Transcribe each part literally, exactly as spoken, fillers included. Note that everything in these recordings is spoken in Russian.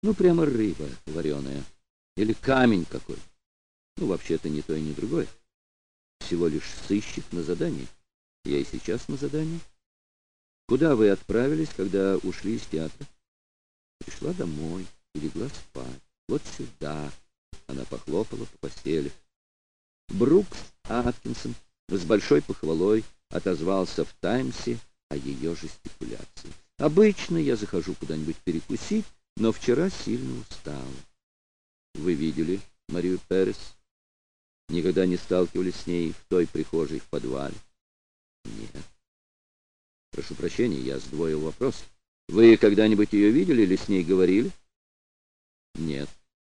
Ну, прямо рыба вареная. Или камень какой. Ну, вообще-то ни то и ни другое. Всего лишь сыщик на задании. Я и сейчас на задании. Куда вы отправились, когда ушли из театра? Пришла домой и легла спать. Вот сюда. Она похлопала по постели. Брукс Аткинсон с большой похвалой отозвался в «Таймсе» о ее жестикуляции. Обычно я захожу куда-нибудь перекусить, но вчера сильно устала. Вы видели Марию Перес? Никогда не сталкивались с ней в той прихожей в подвале? Нет. Прошу прощения, я сдвоил вопрос. Вы когда-нибудь ее видели или с ней говорили? Нет.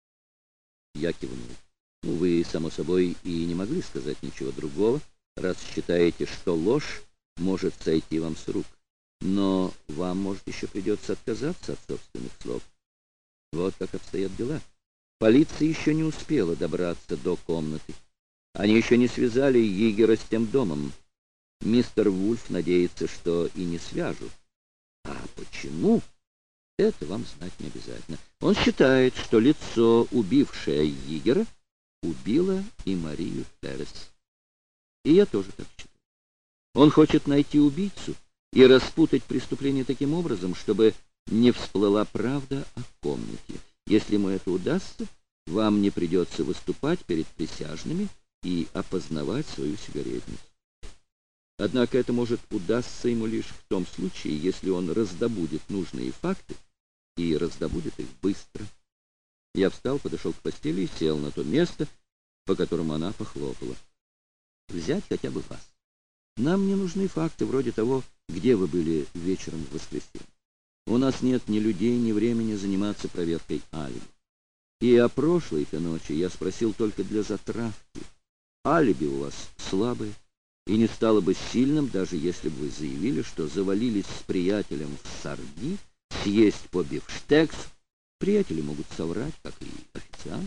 Я кивнул. Ну, вы, само собой, и не могли сказать ничего другого, раз считаете, что ложь может сойти вам с рук. Но вам, может, еще придется отказаться от собственных слов. Вот как обстоят дела. Полиция еще не успела добраться до комнаты. Они еще не связали Йигера с тем домом. Мистер Вульф надеется, что и не свяжут. А почему? Это вам знать не обязательно. Он считает, что лицо, убившее Йигера, убило и Марию Перес. И я тоже так считаю. Он хочет найти убийцу и распутать преступление таким образом, чтобы не всплыла правда о комнате. Если ему это удастся, вам не придется выступать перед присяжными и опознавать свою сигаретницу. Однако это может удастся ему лишь в том случае, если он раздобудет нужные факты и раздобудет их быстро. Я встал, подошел к постели и сел на то место, по которому она похлопала. Взять хотя бы вас. Нам не нужны факты вроде того, где вы были вечером в воскресенье. У нас нет ни людей, ни времени заниматься проверкой алиби. И о прошлой-то ночи я спросил только для затравки. Алиби у вас слабое, и не стало бы сильным, даже если бы вы заявили, что завалились с приятелем в Сарди съесть по бифштекс. Приятели могут соврать, как и официант.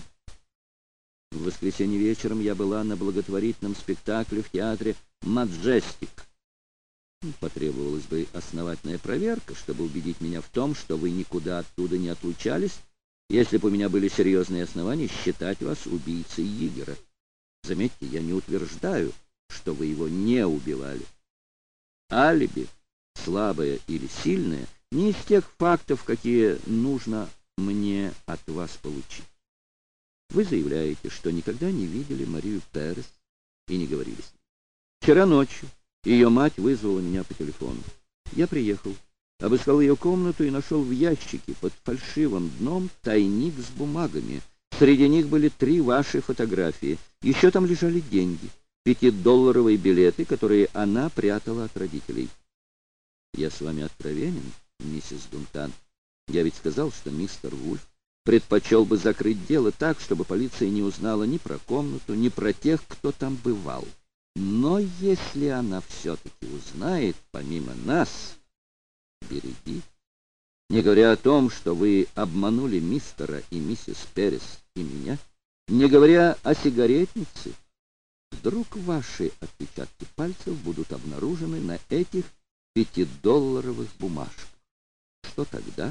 В воскресенье вечером я была на благотворительном спектакле в театре «Маджестик». Потребовалась бы основательная проверка, чтобы убедить меня в том, что вы никуда оттуда не отлучались, если бы у меня были серьезные основания считать вас убийцей Йигера. Заметьте, я не утверждаю, что вы его не убивали. Алиби, слабое или сильное, не из тех фактов, какие нужно мне от вас получить. Вы заявляете, что никогда не видели Марию Перес и не говорили с ней. Вчера ночью ее мать вызвала меня по телефону. Я приехал, обыскал ее комнату и нашел в ящике под фальшивым дном тайник с бумагами. Среди них были три ваши фотографии. Еще там лежали деньги, пятидолларовые билеты, которые она прятала от родителей. Я с вами откровенен, миссис Дункан. Я ведь сказал, что мистер Вульф предпочел бы закрыть дело так, чтобы полиция не узнала ни про комнату, ни про тех, кто там бывал. Но если она все-таки узнает, помимо нас, береги. Не говоря о том, что вы обманули мистера и миссис Перес и меня, не говоря о сигаретнице, вдруг ваши отпечатки пальцев будут обнаружены на этих пятидолларовых бумажках. Что тогда?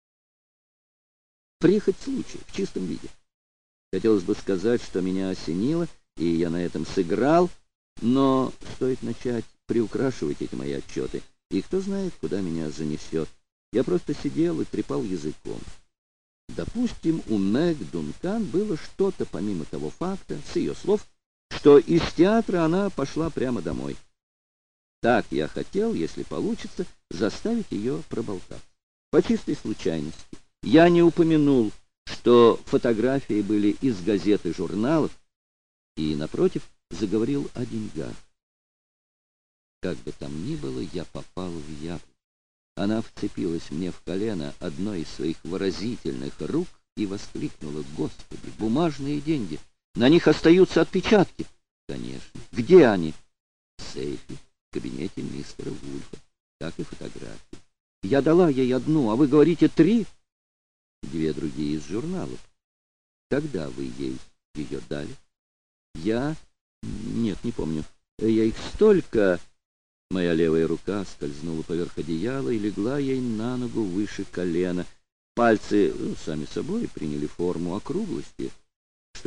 Прихоть случая в чистом виде. Хотелось бы сказать, что меня осенило, и я на этом сыграл, но стоит начать приукрашивать эти мои отчеты, и кто знает, куда меня занесет. Я просто сидел и трепал языком. Допустим, у Мэг Дункан было что-то помимо того факта, с ее слов, что из театра она пошла прямо домой. Так я хотел, если получится, заставить ее проболтаться. По чистой случайности. Я не упомянул, что фотографии были из газет и журналов, и, напротив, заговорил о деньгах. Как бы там ни было, я попал в яблоко. Она вцепилась мне в колено одной из своих выразительных рук и воскликнула: «Господи, бумажные деньги! На них остаются отпечатки!» «Конечно. Где они?» «В сейфе, в кабинете мистера Вульфа, как и фотографии. Я дала ей одну, а вы говорите три?» «Две другие из журналов. Когда вы ей ее дали?» «Я... Нет, не помню. Я их столько...» Моя левая рука скользнула поверх одеяла и легла ей на ногу выше колена. Пальцы, ну, сами собой, приняли форму округлости.